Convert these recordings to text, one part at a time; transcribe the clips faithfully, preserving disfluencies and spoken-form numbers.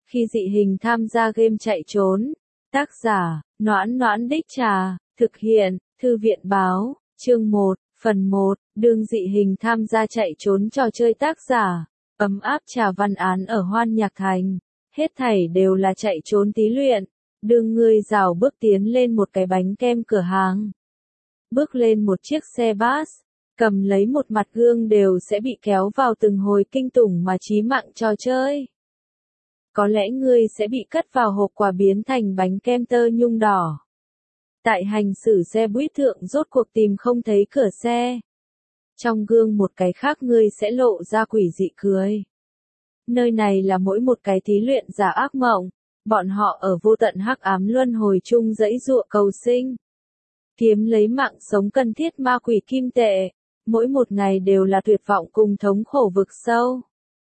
Khi dị hình tham gia game chạy trốn. Tác giả, Noãn Noãn Đích Trà, thực hiện, Thư viện Báo, chương một, phần một, đương dị hình tham gia chạy trốn trò chơi. Tác giả, Ấm Áp Trà Văn án ở Hoan Nhạc Thành. Hết thảy đều là chạy trốn tí luyện. Đương ngươi rào bước tiến lên một cái bánh kem cửa hàng. Bước lên một chiếc xe bus, cầm lấy một mặt gương đều sẽ bị kéo vào từng hồi kinh tủng mà chí mạng trò chơi. Có lẽ ngươi sẽ bị cất vào hộp quà biến thành bánh kem tơ nhung đỏ. Tại hành xử xe buýt thượng rốt cuộc tìm không thấy cửa xe. Trong gương một cái khác ngươi sẽ lộ ra quỷ dị cười. Nơi này là mỗi một cái thí luyện giả ác mộng. Bọn họ ở vô tận hắc ám luân hồi chung dãy dụa cầu sinh. Kiếm lấy mạng sống cần thiết ma quỷ kim tệ. Mỗi một ngày đều là tuyệt vọng cùng thống khổ vực sâu.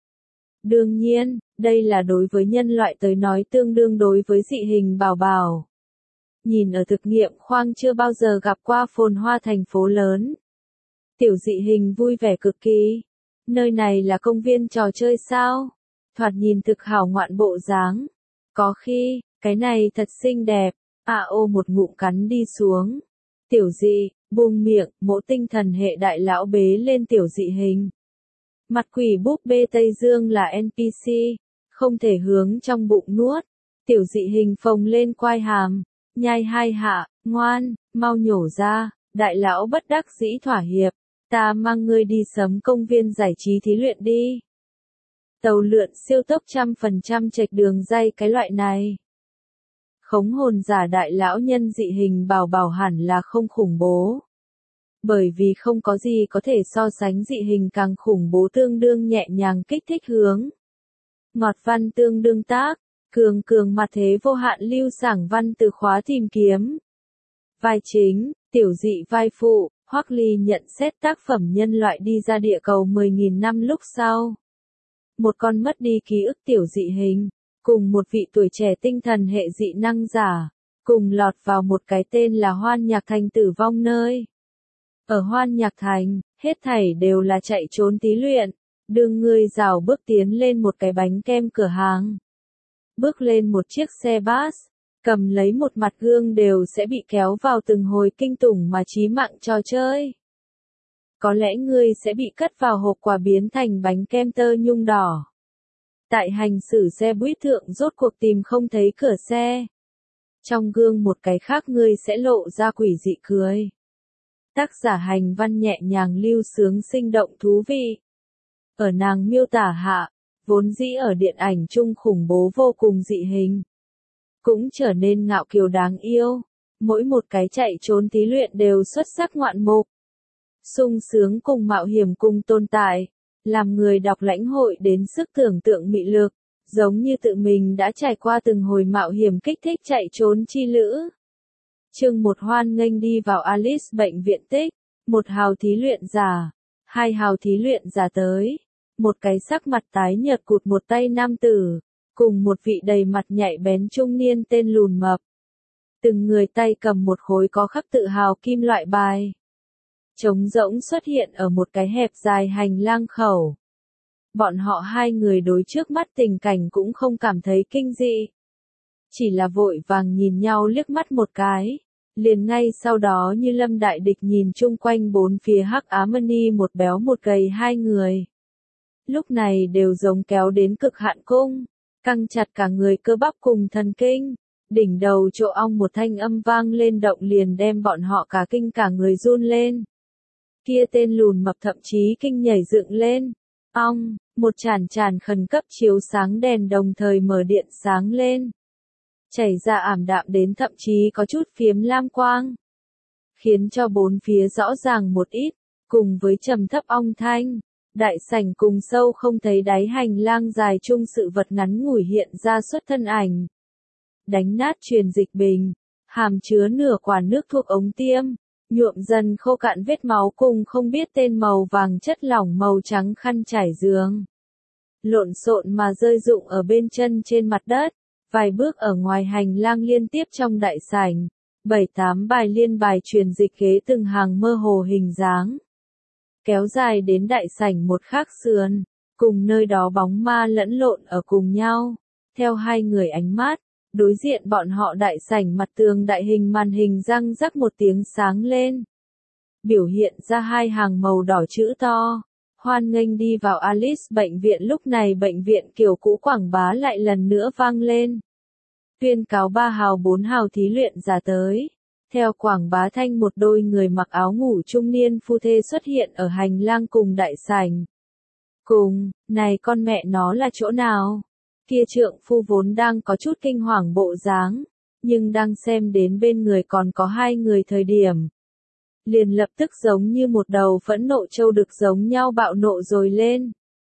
Đương nhiên, đây là đối với nhân loại tới nói tương đương đối với dị hình bảo bảo. Nhìn ở thực nghiệm khoang chưa bao giờ gặp qua phồn hoa thành phố lớn. Tiểu dị hình vui vẻ cực kỳ. Nơi này là công viên trò chơi sao? Thoạt nhìn thực hào ngoạn bộ dáng. Có khi, cái này thật xinh đẹp. À ô một ngụm cắn đi xuống. Tiểu dị, buông miệng, mỗ tinh thần hệ đại lão bế lên tiểu dị hình. Mặt quỷ búp bê Tây Dương là en pê xê, không thể hướng trong bụng nuốt. Tiểu dị hình phồng lên quai hàm, nhai hai hạ, ngoan, mau nhổ ra. Đại lão bất đắc dĩ thỏa hiệp, ta mang ngươi đi sấm công viên giải trí thí luyện đi. Tàu lượn siêu tốc trăm phần trăm chệch đường ray cái loại này. Khống hồn giả đại lão nhân dị hình bảo bảo hẳn là không khủng bố. Bởi vì không có gì có thể so sánh dị hình càng khủng bố tương đương nhẹ nhàng kích thích hướng. Ngọt văn tương đương tác, cường cường mặt thế vô hạn lưu sảng văn từ khóa tìm kiếm. Vai chính, tiểu dị vai phụ, Hoắc Ly nhận xét tác phẩm nhân loại đi ra địa cầu mười nghìn năm lúc sau. Một con mất đi ký ức tiểu dị hình, cùng một vị tuổi trẻ tinh thần hệ dị năng giả, cùng lọt vào một cái tên là Hoan Nhạc Thành tử vong nơi. Ở Hoan Nhạc Thành, hết thảy đều là chạy trốn tí luyện, đương ngươi rào bước tiến lên một cái bánh kem cửa hàng. Bước lên một chiếc xe bus, cầm lấy một mặt gương đều sẽ bị kéo vào từng hồi kinh tủng mà chí mạng trò chơi. Có lẽ ngươi sẽ bị cất vào hộp quà biến thành bánh kem tơ nhung đỏ. Tại hành xử xe buýt thượng rốt cuộc tìm không thấy cửa xe. Trong gương một cái khác ngươi sẽ lộ ra quỷ dị cười. Tác giả hành văn nhẹ nhàng lưu sướng sinh động thú vị. Ở nàng miêu tả hạ, vốn dĩ ở điện ảnh chung khủng bố vô cùng dị hình. Cũng trở nên ngạo kiều đáng yêu. Mỗi một cái chạy trốn thí luyện đều xuất sắc ngoạn mục. Sung sướng cùng mạo hiểm cùng tồn tại. Làm người đọc lãnh hội đến sức tưởng tượng mị lực. Giống như tự mình đã trải qua từng hồi mạo hiểm kích thích chạy trốn chi lữ. Chương một hoan nghênh đi vào Alice bệnh viện tích, một hào thí luyện giả, hai hào thí luyện giả tới, một cái sắc mặt tái nhợt cụt một tay nam tử, cùng một vị đầy mặt nhạy bén trung niên tên lùn mập. Từng người tay cầm một khối có khắc tự hào kim loại bài. Trống rỗng xuất hiện ở một cái hẹp dài hành lang khẩu. Bọn họ hai người đối trước mắt tình cảnh cũng không cảm thấy kinh dị. Chỉ là vội vàng nhìn nhau liếc mắt một cái. Liền ngay sau đó như lâm đại địch nhìn chung quanh bốn phía hắc ám-ni một béo một gầy hai người. Lúc này đều giống kéo đến cực hạn cung, căng chặt cả người cơ bắp cùng thần kinh. Đỉnh đầu chỗ ong một thanh âm vang lên động liền đem bọn họ cả kinh cả người run lên. Kia tên lùn mập thậm chí kinh nhảy dựng lên. Ong, một tràn tràn khẩn cấp chiếu sáng đèn đồng thời mở điện sáng lên. Chảy ra ảm đạm đến thậm chí có chút phiếm lam quang. Khiến cho bốn phía rõ ràng một ít, cùng với trầm thấp ong thanh. Đại sảnh cùng sâu không thấy đáy hành lang dài chung sự vật ngắn ngủi hiện ra xuất thân ảnh. Đánh nát truyền dịch bình, hàm chứa nửa quả nước thuộc ống tiêm, nhuộm dần khô cạn vết máu cùng không biết tên màu vàng chất lỏng màu trắng khăn trải giường. Lộn xộn mà rơi rụng ở bên chân trên mặt đất. Vài bước ở ngoài hành lang liên tiếp trong đại sảnh, bảy tám bài liên bài truyền dịch ghế từng hàng mơ hồ hình dáng. Kéo dài đến đại sảnh một khác sườn, cùng nơi đó bóng ma lẫn lộn ở cùng nhau. Theo hai người ánh mắt, đối diện bọn họ đại sảnh mặt tường đại hình màn hình răng rắc một tiếng sáng lên. Biểu hiện ra hai hàng màu đỏ chữ to. Hoan nghênh đi vào Alice bệnh viện. Lúc này bệnh viện kiểu cũ quảng bá lại lần nữa vang lên. Tuyên cáo ba hào bốn hào thí luyện giả tới. Theo quảng bá thanh một đôi người mặc áo ngủ trung niên phu thê xuất hiện ở hành lang cùng đại sảnh. Cùng, này con mẹ nó là chỗ nào? Kia trượng phu vốn đang có chút kinh hoàng bộ dáng, nhưng đang xem đến bên người còn có hai người thời điểm. Liền lập tức giống như một đầu phẫn nộ trâu đực giống nhau bạo nộ rồi lên.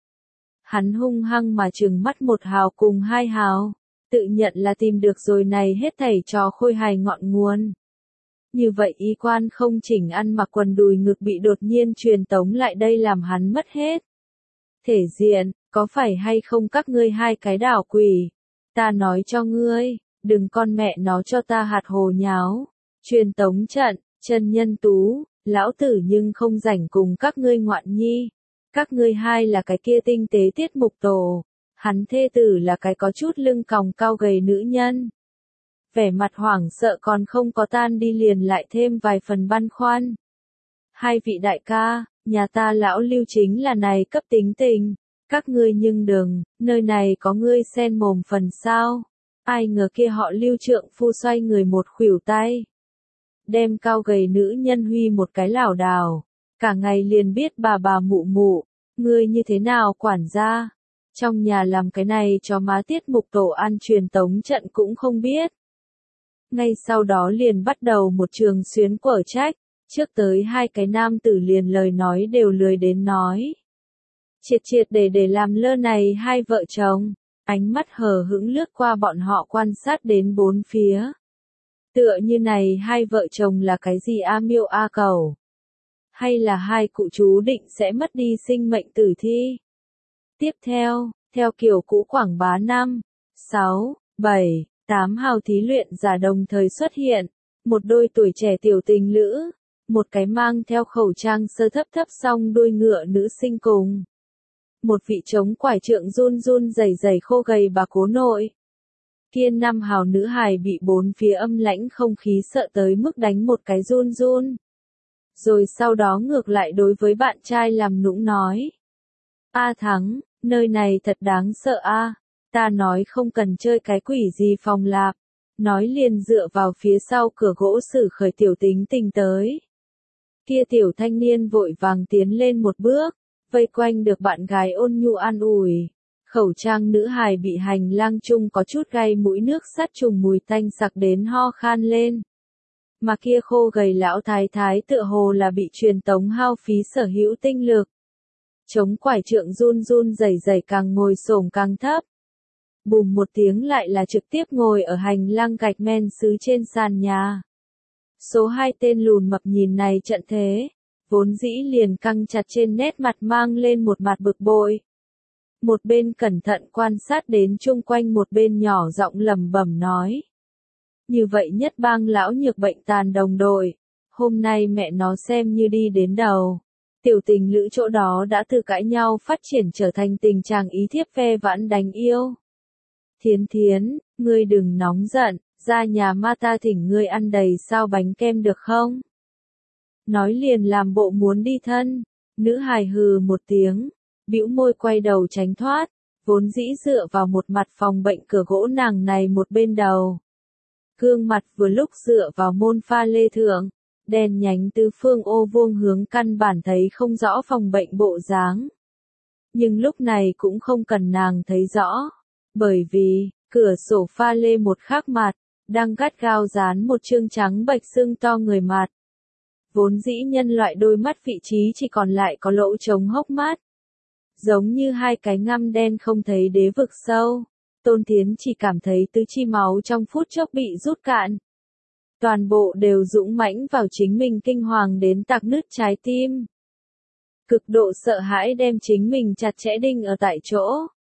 Hắn hung hăng mà trừng mắt một hào cùng hai hào, tự nhận là tìm được rồi này hết thảy trò khôi hài ngọn nguồn. Như vậy y quan không chỉnh ăn mặc quần đùi ngực bị đột nhiên truyền tống lại đây làm hắn mất hết thể diện, có phải hay không các ngươi hai cái đảo quỷ? Ta nói cho ngươi, đừng con mẹ nó cho ta hạt hồ nháo. Truyền tống trận, chân nhân tú, lão tử nhưng không rảnh cùng các ngươi ngoạn nhi. Các ngươi hai là cái kia tinh tế tiết mục tổ, hắn thê tử là cái có chút lưng còng cao gầy nữ nhân. Vẻ mặt hoảng sợ còn không có tan đi liền lại thêm vài phần băn khoăn. Hai vị đại ca, nhà ta lão Lưu chính là này cấp tính tình, các ngươi nhưng đừng, nơi này có ngươi xen mồm phần sao. Ai ngờ kia họ Lưu trượng phu xoay người một khuỷu tay. Đem cao gầy nữ nhân huy một cái lảo đảo, cả ngày liền biết bà bà mụ mụ, ngươi như thế nào quản gia. Trong nhà làm cái này cho má tiết mục tổ ăn truyền tống trận cũng không biết. Ngay sau đó liền bắt đầu một trường xuyến quở trách, trước tới hai cái nam tử liền lời nói đều lười đến nói. Triệt triệt để để làm lơ này hai vợ chồng, ánh mắt hờ hững lướt qua bọn họ quan sát đến bốn phía. Tựa như này hai vợ chồng là cái gì a miêu a cầu? Hay là hai cụ chú định sẽ mất đi sinh mệnh tử thi? Tiếp theo, theo kiểu cũ quảng bá năm, sáu, bảy, tám hào thí luyện giả đồng thời xuất hiện, một đôi tuổi trẻ tiểu tình lữ, một cái mang theo khẩu trang sơ thấp thấp song đuôi ngựa nữ sinh cùng. Một vị chống quải trượng run run rẩy rẩy khô gầy bà cố nội. Kia năm hào nữ hài bị bốn phía âm lãnh không khí sợ tới mức đánh một cái run run. Rồi sau đó ngược lại đối với bạn trai làm nũng nói. A Thắng, nơi này thật đáng sợ a. Ta nói không cần chơi cái quỷ gì phòng lạp. Nói liền dựa vào phía sau cửa gỗ xử khởi tiểu tính tình tới. Kia tiểu thanh niên vội vàng tiến lên một bước, vây quanh được bạn gái ôn nhu an ủi. Khẩu trang nữ hài bị hành lang chung có chút gai mũi nước sắt trùng mùi tanh sặc đến ho khan lên. Mà kia khô gầy lão thái thái tựa hồ là bị truyền tống hao phí sở hữu tinh lực. Chống quải trượng run run rẩy rẩy càng ngồi xổm càng thấp. Bùm một tiếng lại là trực tiếp ngồi ở hành lang gạch men sứ trên sàn nhà. Số hai tên lùn mập nhìn này trận thế, vốn dĩ liền căng chặt trên nét mặt mang lên một mặt bực bội. Một bên cẩn thận quan sát đến chung quanh một bên nhỏ giọng lẩm bẩm nói. Như vậy nhất bang lão nhược bệnh tàn đồng đội, hôm nay mẹ nó xem như đi đến đầu. Tiểu tình lữ chỗ đó đã từ cãi nhau phát triển trở thành tình trạng ý thiếp ve vãn đánh yêu. Thiến thiến, ngươi đừng nóng giận, ra nhà ma ta thỉnh ngươi ăn đầy sao bánh kem được không? Nói liền làm bộ muốn đi thân, nữ hài hừ một tiếng, bĩu môi quay đầu tránh thoát, vốn dĩ dựa vào một mặt phòng bệnh cửa gỗ nàng này một bên đầu. Gương mặt vừa lúc dựa vào môn pha lê thượng, đèn nhánh tứ phương ô vuông hướng căn bản thấy không rõ phòng bệnh bộ dáng. Nhưng lúc này cũng không cần nàng thấy rõ, bởi vì, cửa sổ pha lê một khắc mặt, đang gắt gao dán một chương trắng bệch xương to người mặt. Vốn dĩ nhân loại đôi mắt vị trí chỉ còn lại có lỗ trống hốc mắt. Giống như hai cái ngăm đen không thấy đế vực sâu. Tôn Thiến chỉ cảm thấy tứ chi máu trong phút chốc bị rút cạn. Toàn bộ đều dũng mãnh vào chính mình kinh hoàng đến tạc nứt trái tim. Cực độ sợ hãi đem chính mình chặt chẽ đinh ở tại chỗ.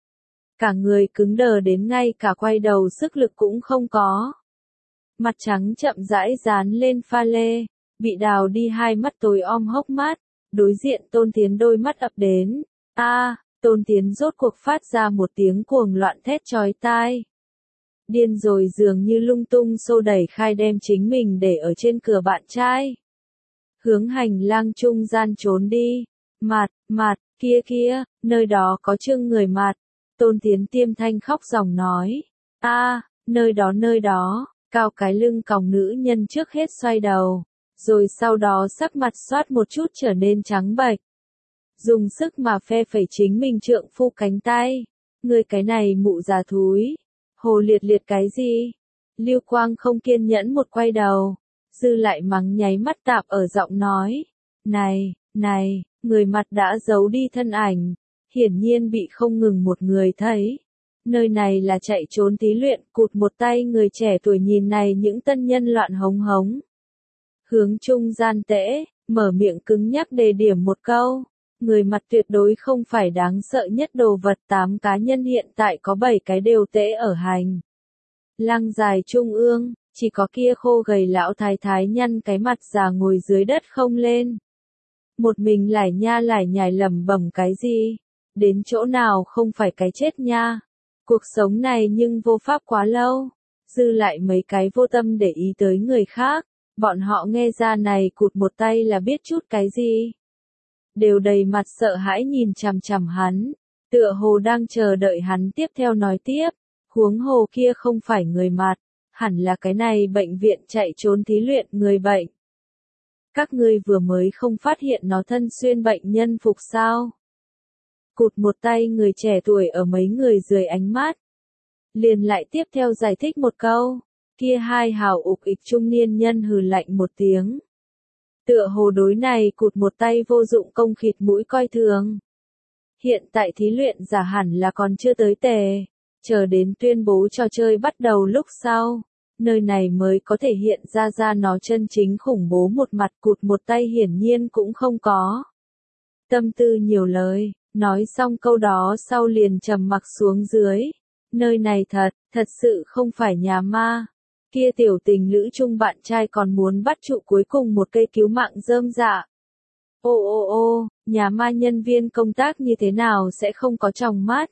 Cả người cứng đờ đến ngay cả quay đầu sức lực cũng không có. Mặt trắng chậm rãi dán lên pha lê, bị đào đi hai mắt tối om hốc mắt, đối diện Tôn Thiến đôi mắt ập đến. A, Tôn Tiến rốt cuộc phát ra một tiếng cuồng loạn thét chói tai. Điên rồi dường như lung tung xô đẩy khai đem chính mình để ở trên cửa bạn trai. Hướng hành lang trung gian trốn đi. Mặt, mặt, kia kia, nơi đó có trưng người mặt. Tôn Tiến tiêm thanh khóc ròng nói. A, nơi đó nơi đó, cao cái lưng còng nữ nhân trước hết xoay đầu. Rồi sau đó sắc mặt xoát một chút trở nên trắng bệch. Dùng sức mà phe phẩy chính mình trượng phu cánh tay. Người cái này mụ già thúi. Hồ liệt liệt cái gì? Lưu Quang không kiên nhẫn một quay đầu. Dư lại mắng nháy mắt tạp ở giọng nói. Này, này, người mặt đã giấu đi thân ảnh. Hiển nhiên bị không ngừng một người thấy. Nơi này là chạy trốn tí luyện, cụt một tay người trẻ tuổi nhìn này những tân nhân loạn hống hống. Hướng trung gian tễ, mở miệng cứng nhắc đề điểm một câu. Người mặt tuyệt đối không phải đáng sợ nhất đồ vật, tám cá nhân hiện tại có bảy cái đều tễ ở hành. Lang dài trung ương, chỉ có kia khô gầy lão thái thái nhăn cái mặt già ngồi dưới đất không lên. Một mình lải nha lải nhải lẩm bẩm cái gì? Đến chỗ nào không phải cái chết nha. Cuộc sống này nhưng vô pháp quá lâu. Dư lại mấy cái vô tâm để ý tới người khác. Bọn họ nghe ra này cụt một tay là biết chút cái gì. Đều đầy mặt sợ hãi nhìn chằm chằm hắn. Tựa hồ đang chờ đợi hắn tiếp theo nói tiếp. Huống hồ kia không phải người mặt. Hẳn là cái này bệnh viện chạy trốn thí luyện người bệnh. Các ngươi vừa mới không phát hiện nó thân xuyên bệnh nhân phục sao. Cụt một tay người trẻ tuổi ở mấy người dưới ánh mắt. Liền lại tiếp theo giải thích một câu. Kia hai hào ục ịch trung niên nhân hừ lạnh một tiếng. Tựa hồ đối này cụt một tay vô dụng công khịt mũi coi thường. Hiện tại thí luyện giả hẳn là còn chưa tới tề. Chờ đến tuyên bố trò chơi bắt đầu lúc sau. Nơi này mới có thể hiện ra ra nó chân chính khủng bố một mặt, cụt một tay hiển nhiên cũng không có. Tâm tư nhiều lời, nói xong câu đó sau liền trầm mặc xuống dưới. Nơi này thật, thật sự không phải nhà ma. Kia tiểu tình lữ chung bạn trai còn muốn bắt trụ cuối cùng một cây cứu mạng rơm dạ. Ô ô ô, nhà ma nhân viên công tác như thế nào sẽ không có tròng mắt?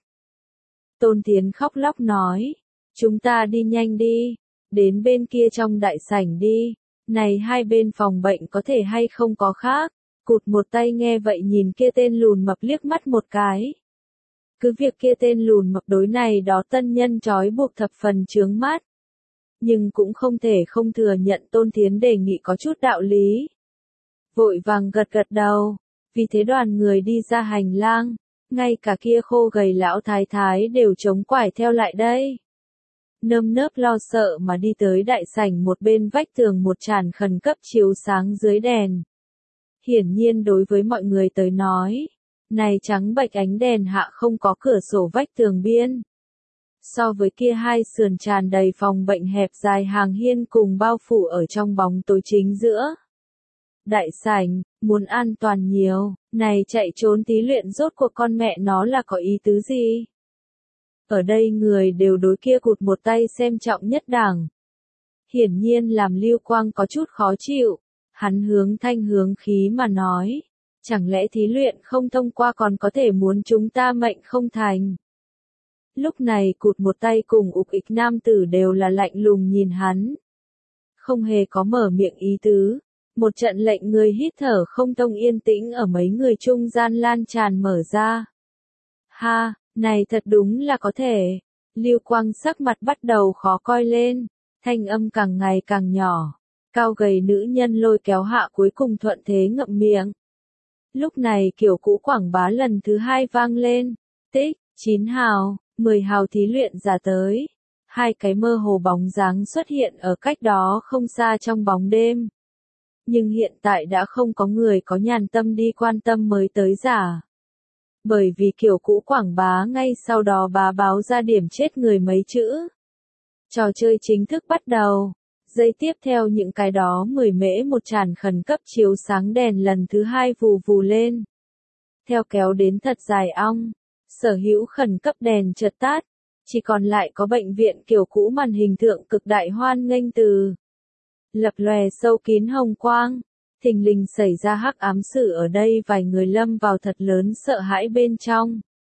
Tôn Tiến khóc lóc nói. Chúng ta đi nhanh đi. Đến bên kia trong đại sảnh đi. Này hai bên phòng bệnh có thể hay không có khác. Cụt một tay nghe vậy nhìn kia tên lùn mập liếc mắt một cái. Cứ việc kia tên lùn mập đối này đó tân nhân trói buộc thập phần chướng mắt. Nhưng cũng không thể không thừa nhận Tôn Tiến đề nghị có chút đạo lý. Vội vàng gật gật đầu. Vì thế đoàn người đi ra hành lang. Ngay cả kia khô gầy lão thái thái đều chống quải theo lại đây. Nơm nớp lo sợ mà đi tới đại sảnh, một bên vách tường một tràn khẩn cấp chiếu sáng dưới đèn. Hiển nhiên đối với mọi người tới nói, này trắng bệch ánh đèn hạ không có cửa sổ vách tường biên. So với kia hai sườn tràn đầy phòng bệnh hẹp dài hàng hiên cùng bao phủ ở trong bóng tối chính giữa. Đại sảnh, muốn an toàn nhiều, này chạy trốn tí luyện rốt cuộc con mẹ nó là có ý tứ gì? Ở đây người đều đối kia cụt một tay xem trọng nhất đẳng. Hiển nhiên làm Lưu Quang có chút khó chịu. Hắn hướng thanh hướng khí mà nói. Chẳng lẽ thí luyện không thông qua còn có thể muốn chúng ta mệnh không thành? Lúc này cụt một tay cùng ục ịch nam tử đều là lạnh lùng nhìn hắn. Không hề có mở miệng ý tứ. Một trận lệnh người hít thở không thông yên tĩnh ở mấy người trung gian lan tràn mở ra. Ha, này thật đúng là có thể. Lưu Quang sắc mặt bắt đầu khó coi lên. Thanh âm càng ngày càng nhỏ. Cao gầy nữ nhân lôi kéo hạ cuối cùng thuận thế ngậm miệng. Lúc này kiểu cũ quảng bá lần thứ hai vang lên. Tích, chín hào, mười hào thí luyện giả tới. Hai cái mơ hồ bóng dáng xuất hiện ở cách đó không xa trong bóng đêm. Nhưng hiện tại đã không có người có nhàn tâm đi quan tâm mới tới giả. Bởi vì kiểu cũ quảng bá ngay sau đó bá báo ra điểm chết người mấy chữ. Trò chơi chính thức bắt đầu. Giây tiếp theo những cái đó mười mễ một tràn khẩn cấp chiếu sáng đèn lần thứ hai vù vù lên. Theo kéo đến thật dài ong. Sở hữu khẩn cấp đèn chợt tắt. Chỉ còn lại có bệnh viện kiểu cũ màn hình thượng cực đại hoan nghênh từ. Lập lòe sâu kín hồng quang. Thình lình xảy ra hắc ám sự ở đây, vài người lâm vào thật lớn sợ hãi bên trong.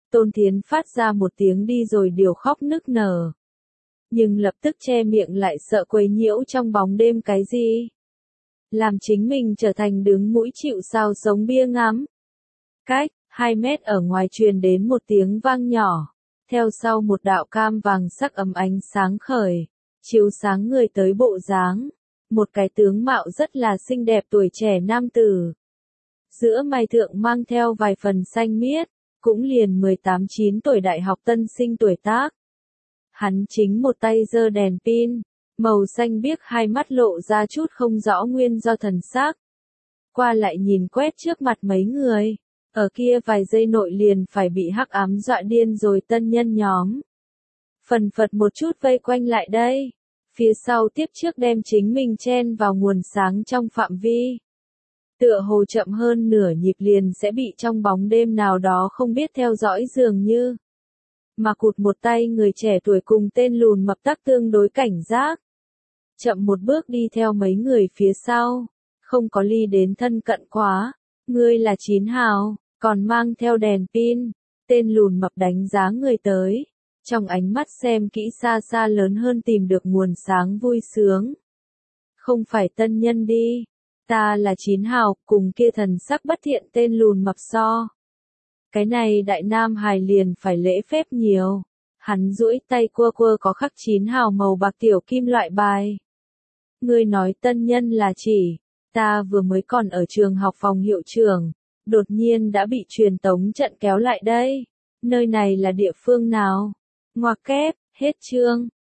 Tôn Thiến phát ra một tiếng đi rồi điều khóc nức nở. Nhưng lập tức che miệng lại sợ quấy nhiễu trong bóng đêm cái gì. Làm chính mình trở thành đứng mũi chịu sao sống bia ngắm. Cách, hai mét ở ngoài truyền đến một tiếng vang nhỏ. Theo sau một đạo cam vàng sắc ấm ánh sáng khởi. Chiếu sáng người tới bộ dáng. Một cái tướng mạo rất là xinh đẹp tuổi trẻ nam tử. Giữa mày thượng mang theo vài phần xanh miết. Cũng liền mười tám chín tuổi đại học tân sinh tuổi tác. Hắn chính một tay giơ đèn pin, màu xanh biếc hai mắt lộ ra chút không rõ nguyên do thần sắc. Qua lại nhìn quét trước mặt mấy người, ở kia vài giây nội liền phải bị hắc ám dọa điên rồi tân nhân nhóm. Phần phật một chút vây quanh lại đây, phía sau tiếp trước đem chính mình chen vào nguồn sáng trong phạm vi. Tựa hồ chậm hơn nửa nhịp liền sẽ bị trong bóng đêm nào đó không biết theo dõi dường như. Mà cụt một tay người trẻ tuổi cùng tên lùn mập tắc tương đối cảnh giác. Chậm một bước đi theo mấy người phía sau, không có ly đến thân cận quá. Ngươi là Chín Hào, còn mang theo đèn pin. Tên lùn mập đánh giá người tới. Trong ánh mắt xem kỹ xa xa lớn hơn tìm được nguồn sáng vui sướng. Không phải tân nhân đi. Ta là Chín Hào, cùng kia thần sắc bất thiện tên lùn mập so. Cái này đại nam hài liền phải lễ phép nhiều. Hắn duỗi tay cua cua có khắc Chín Hào màu bạc tiểu kim loại bài. Ngươi nói tân nhân là chỉ, ta vừa mới còn ở trường học phòng hiệu trưởng, đột nhiên đã bị truyền tống trận kéo lại đây. Nơi này là địa phương nào? Ngoặc kép, hết chương.